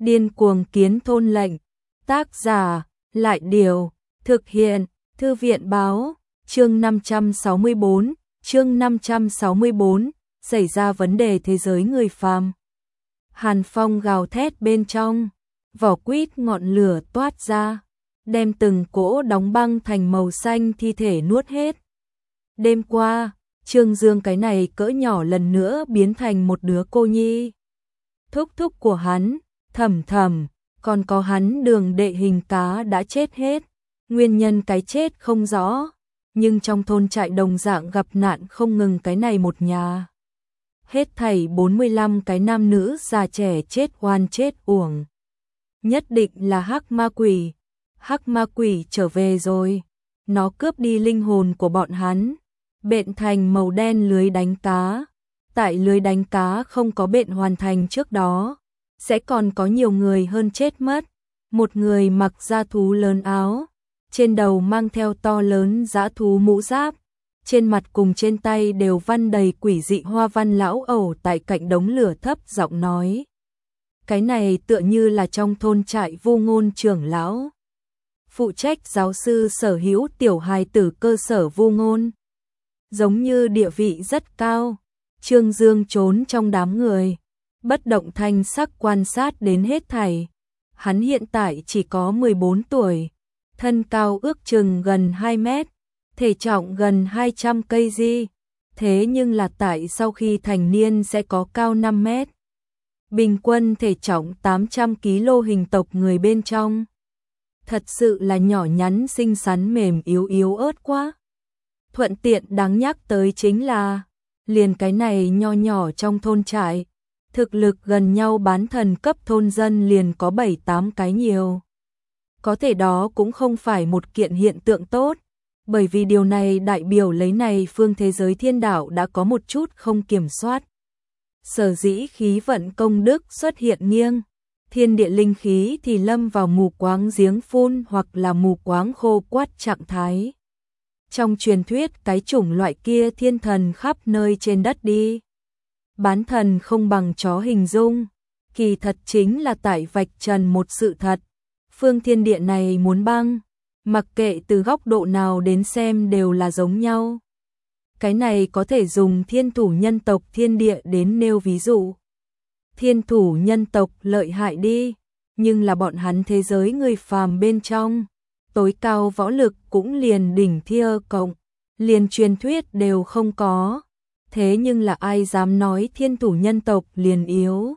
Điên cuồng kiến thôn lệnh. Tác giả, Lại Điều, thực hiện, Thư viện báo, chương 564, chương 564, xảy ra vấn đề thế giới người phàm. Hàn phong gào thét bên trong, vỏ quýt ngọn lửa toát ra, đem từng cỗ đóng băng thành màu xanh thi thể nuốt hết. Đêm qua, Trương Dương cái này cỡ nhỏ lần nữa biến thành một đứa cô nhi. Thúc thúc của hắn, Thẩm Thẩm, còn có hắn Đường đệ hình cá đã chết hết. Nguyên nhân cái chết không rõ, nhưng trong thôn trại đồng dạng gặp nạn không ngừng cái này một nhà. Hết thảy 45 cái nam nữ già trẻ chết oan chết uổng. Nhất định là hắc ma quỷ. Hắc ma quỷ trở về rồi. Nó cướp đi linh hồn của bọn hắn, bện thành màu đen lưới đánh cá. Tại lưới đánh cá không có bện hoàn thành trước đó, sẽ còn có nhiều người hơn chết mất. Một người mặc da thú lớn áo, trên đầu mang theo to lớn dã thú mũ giáp, trên mặt cùng trên tay đều văn đầy quỷ dị hoa văn lão ẩu tại cạnh đống lửa thấp giọng nói. Cái này tựa như là trong thôn trại Vu Ngôn trưởng lão, phụ trách giáo sư sở hữu tiểu hài tử cơ sở Vu Ngôn. Giống như địa vị rất cao. Trương Dương trốn trong đám người, bất động thanh sắc quan sát đến hết thảy. Hắn hiện tại chỉ có 14 tuổi, thân cao ước chừng gần 2 mét, thể trọng gần 200 kg, thế nhưng là tại sau khi thành niên sẽ có cao 5 mét. Bình quân thể trọng 800 kg hình tộc người bên trong. Thật sự là nhỏ nhắn xinh xắn mềm yếu ớt quá. Thuận tiện đáng nhắc tới chính là, liền cái này nho nhỏ trong thôn trại, thực lực gần nhau bán thần cấp thôn dân liền có 7-8 cái nhiều. Có thể đó cũng không phải một kiện hiện tượng tốt, bởi vì điều này đại biểu lấy này phương thế giới thiên đạo đã có một chút không kiểm soát. Sở dĩ khí vận công đức xuất hiện nghiêng, thiên địa linh khí thì lâm vào mù quáng giếng phun hoặc là mù quáng khô quắt trạng thái. Trong truyền thuyết cái chủng loại kia thiên thần khắp nơi trên đất đi. Bán thần không bằng chó hình dung, kỳ thật chính là tại vạch trần một sự thật. Phương thiên địa này muốn băng, mặc kệ từ góc độ nào đến xem đều là giống nhau. Cái này có thể dùng thiên thủ nhân tộc thiên địa đến nêu ví dụ. Thiên thủ nhân tộc lợi hại đi, nhưng là bọn hắn thế giới người phàm bên trong, tối cao võ lực cũng liền đỉnh Thia cộng, liền truyền thuyết đều không có. Thế nhưng là ai dám nói thiên thủ nhân tộc liền yếu.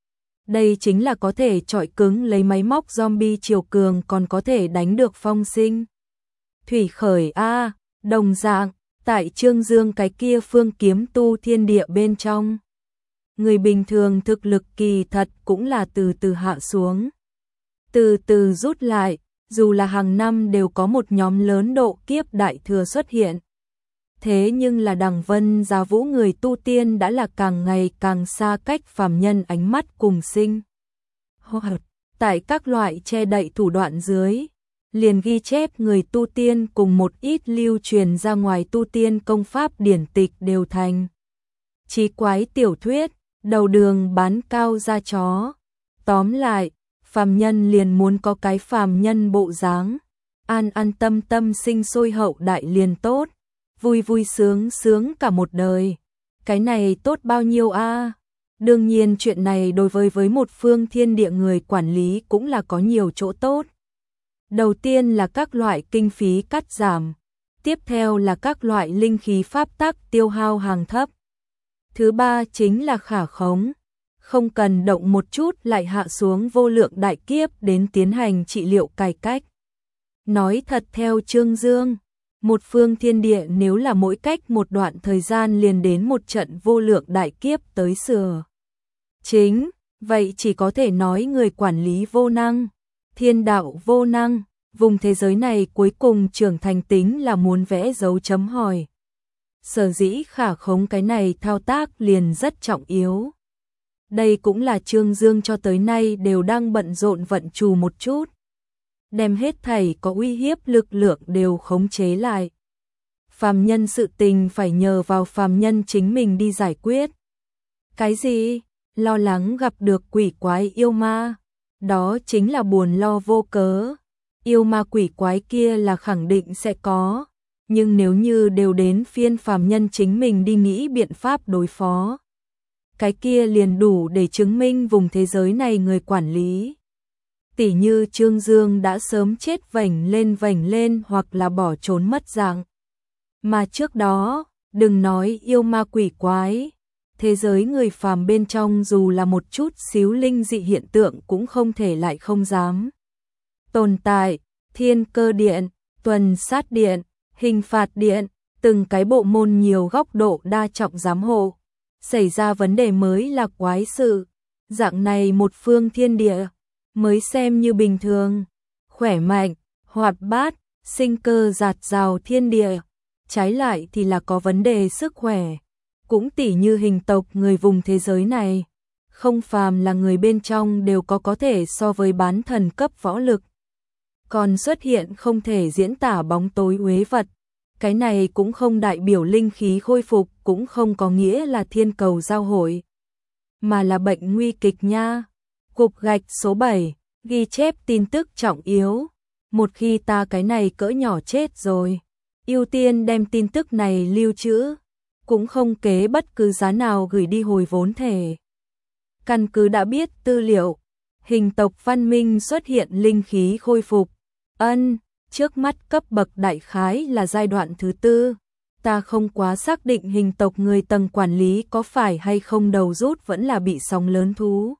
Đây chính là có thể chọi cứng lấy máy móc zombie chiều cường còn có thể đánh được phong sinh. Thủy khởi A, đồng dạng, tại Trương Dương cái kia phương kiếm tu thiên địa bên trong. Người bình thường thực lực kỳ thật cũng là từ từ hạ xuống. Từ từ rút lại, dù là hàng năm đều có một nhóm lớn độ kiếp đại thừa xuất hiện. Thế nhưng là đằng vân giá vũ người tu tiên đã là càng ngày càng xa cách phàm nhân ánh mắt cùng sinh. Tại các loại che đậy thủ đoạn dưới, liền ghi chép người tu tiên cùng một ít lưu truyền ra ngoài tu tiên công pháp điển tịch đều thành chí quái tiểu thuyết, đầu đường bán cao da chó. Tóm lại, phàm nhân liền muốn có cái phàm nhân bộ dáng, an an tâm tâm sinh sôi hậu đại liền tốt. Vui vui sướng sướng cả một đời. Cái này tốt bao nhiêu a? Đương nhiên chuyện này đối với một phương thiên địa người quản lý cũng là có nhiều chỗ tốt. Đầu tiên là các loại kinh phí cắt giảm. Tiếp theo là các loại linh khí pháp tắc tiêu hao hàng thấp. Thứ ba chính là khả khống. Không cần động một chút lại hạ xuống vô lượng đại kiếp đến tiến hành trị liệu cải cách. Nói thật theo Trương Dương, một phương thiên địa nếu là mỗi cách một đoạn thời gian liền đến một trận vô lượng đại kiếp tới sửa chính, vậy chỉ có thể nói người quản lý vô năng, thiên đạo vô năng, vùng thế giới này cuối cùng trưởng thành tính là muốn vẽ dấu chấm hỏi. Sở dĩ khả khống cái này thao tác liền rất trọng yếu. Đây cũng là Trương Dương cho tới nay đều đang bận rộn vận trù một chút. Đem hết thảy có uy hiếp lực lượng đều khống chế lại. Phàm nhân sự tình phải nhờ vào phàm nhân chính mình đi giải quyết. Cái gì? Lo lắng gặp được quỷ quái yêu ma. đó chính là buồn lo vô cớ. Yêu ma quỷ quái kia là khẳng định sẽ có, nhưng nếu như đều đến phiên phàm nhân chính mình đi nghĩ biện pháp đối phó, cái kia liền đủ để chứng minh vùng thế giới này người quản lý. Tỉ như Trương Dương đã sớm chết vảnh lên hoặc là bỏ trốn mất dạng. Mà trước đó, đừng nói yêu ma quỷ quái, thế giới người phàm bên trong dù là một chút xíu linh dị hiện tượng cũng không thể lại không dám tồn tại. Thiên cơ điện, tuần sát điện, hình phạt điện, từng cái bộ môn nhiều góc độ đa trọng giám hộ. Xảy ra vấn đề mới là quái sự, dạng này một phương thiên địa mới xem như bình thường, khỏe mạnh, hoạt bát, sinh cơ dạt dào thiên địa, trái lại thì là có vấn đề sức khỏe. Cũng tỉ như hình tộc người vùng thế giới này, không phàm là người bên trong đều có thể so với bán thần cấp võ lực. Còn xuất hiện không thể diễn tả bóng tối uế vật, cái này cũng không đại biểu linh khí khôi phục, cũng không có nghĩa là thiên cầu giao hội, mà là bệnh nguy kịch nha. Cục gạch số 7, ghi chép tin tức trọng yếu. Một khi ta cái này cỡ nhỏ chết rồi, ưu tiên đem tin tức này lưu trữ, cũng không kế bất cứ giá nào gửi đi hồi vốn thể. Căn cứ đã biết tư liệu, hình tộc văn minh xuất hiện linh khí khôi phục. Trước mắt cấp bậc đại khái là giai đoạn thứ 4. Ta không quá xác định hình tộc người tầng quản lý có phải hay không đầu rút vẫn là bị sóng lớn thú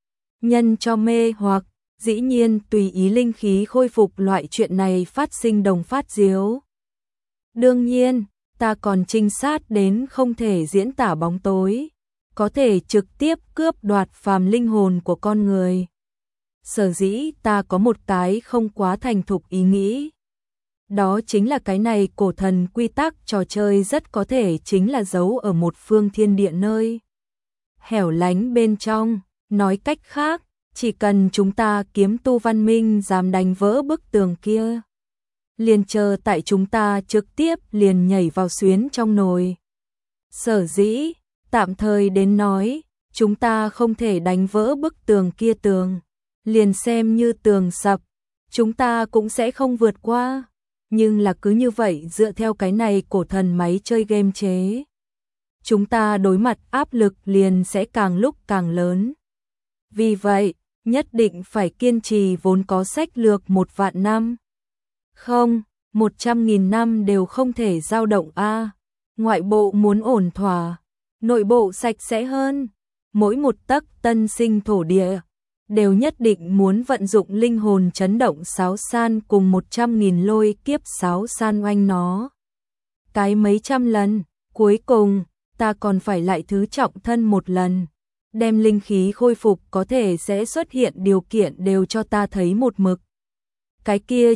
nhân cho mê hoặc. Dĩ nhiên tùy ý linh khí khôi phục loại chuyện này phát sinh đồng phát diếu. Đương nhiên, ta còn trinh sát đến không thể diễn tả bóng tối, có thể trực tiếp cướp đoạt phàm linh hồn của con người. Sở dĩ ta có một cái không quá thành thục ý nghĩ. Đó chính là cái này cổ thần quy tắc trò chơi rất có thể chính là giấu ở một phương thiên địa nơi hẻo lánh bên trong. Nói cách khác, chỉ cần chúng ta kiếm tu văn minh dám đánh vỡ bức tường kia, liền chờ tại chúng ta trực tiếp liền nhảy vào xuyến trong nồi. Sở dĩ, tạm thời đến nói, chúng ta không thể đánh vỡ bức tường kia tường, liền xem như tường sập, chúng ta cũng sẽ không vượt qua. Nhưng là cứ như vậy dựa theo cái này cổ thần máy chơi game chế, chúng ta đối mặt áp lực liền sẽ càng lúc càng lớn. Vì vậy, nhất định phải kiên trì vốn có sách lược 1.000.000 năm. Không, 100.000 năm đều không thể dao động a. Ngoại bộ muốn ổn thỏa, nội bộ sạch sẽ hơn. Mỗi một tấc tân sinh thổ địa đều nhất định muốn vận dụng linh hồn chấn động sáo san cùng 100.000 lôi kiếp sáo san oanh nó. Cái mấy trăm lần, cuối cùng, ta còn phải lại thứ trọng thân một lần. Đem linh khí khôi phục có thể sẽ xuất hiện điều kiện đều cho ta thấy một mực. Cái kia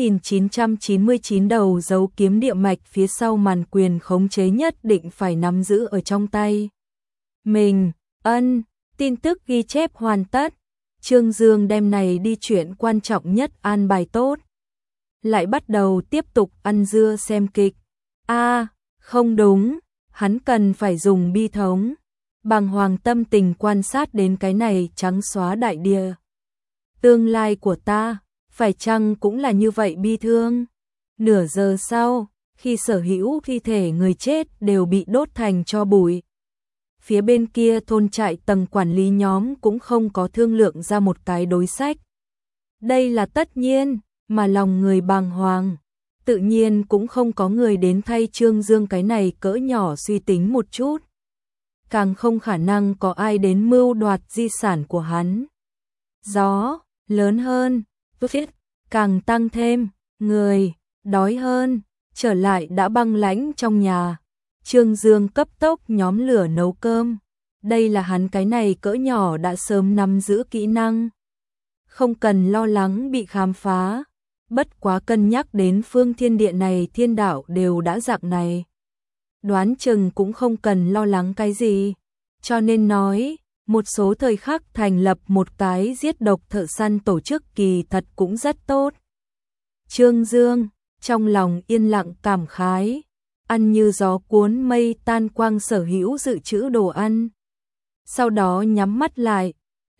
9.999 đầu dấu kiếm địa mạch phía sau màn quyền khống chế nhất định phải nắm giữ ở trong tay mình. Tin tức ghi chép hoàn tất. Trương Dương đem này đi chuyện quan trọng nhất an bài tốt. Lại bắt đầu tiếp tục ăn dưa xem kịch. Không đúng, hắn cần phải dùng bi thống, bàng hoàng tâm tình quan sát đến cái này trắng xóa đại địa. Tương lai của ta, phải chăng cũng là như vậy bi thương? Nửa giờ sau, khi sở hữu thi thể người chết đều bị đốt thành tro bụi, phía bên kia thôn trại tầng quản lý nhóm cũng không có thương lượng ra một cái đối sách. Đây là tất nhiên, mà lòng người bàng hoàng, tự nhiên cũng không có người đến thay Trương Dương cái này cỡ nhỏ suy tính một chút. Càng không khả năng có ai đến mưu đoạt di sản của hắn. Gió lớn hơn, càng tăng thêm, người đói hơn, trở lại đã băng lãnh trong nhà. Trương Dương cấp tốc nhóm lửa nấu cơm. Đây là hắn cái này cỡ nhỏ đã sớm nắm giữ kỹ năng, không cần lo lắng bị khám phá. Bất quá cân nhắc đến phương thiên địa này thiên đạo đều đã dạng này, đoán chừng cũng không cần lo lắng cái gì. Cho nên nói, một số thời khắc thành lập một cái giết độc thợ săn tổ chức kỳ thật cũng rất tốt. Trương Dương, trong lòng yên lặng cảm khái, ăn như gió cuốn mây tan quang sở hữu dự trữ đồ ăn. Sau đó nhắm mắt lại,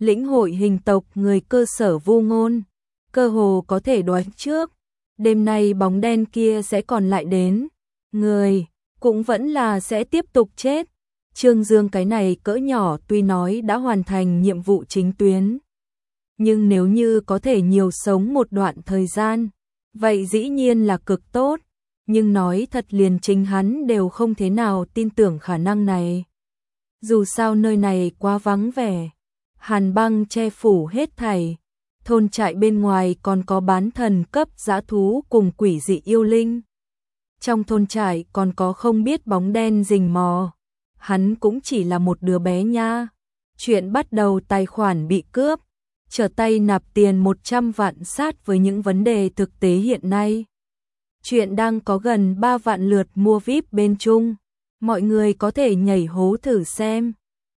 lĩnh hội hình tộc người cơ sở vu ngôn, cơ hồ có thể đoán trước, đêm nay bóng đen kia sẽ còn lại đến, người cũng vẫn là sẽ tiếp tục chết. Trương Dương cái này cỡ nhỏ tuy nói đã hoàn thành nhiệm vụ chính tuyến, nhưng nếu như có thể nhiều sống một đoạn thời gian, vậy dĩ nhiên là cực tốt, nhưng nói thật liền chính hắn đều không thế nào tin tưởng khả năng này. Dù sao nơi này quá vắng vẻ, hàn băng che phủ hết thảy, thôn trại bên ngoài còn có bán thần cấp dã thú cùng quỷ dị yêu linh. Trong thôn trại còn có không biết bóng đen rình mò, hắn cũng chỉ là một đứa bé nha. Chuyện bắt đầu tài khoản bị cướp, trở tay nạp tiền 100 vạn sát với những vấn đề thực tế hiện nay. Chuyện đang có gần 3 vạn lượt mua VIP bên Trung, mọi người có thể nhảy hố thử xem.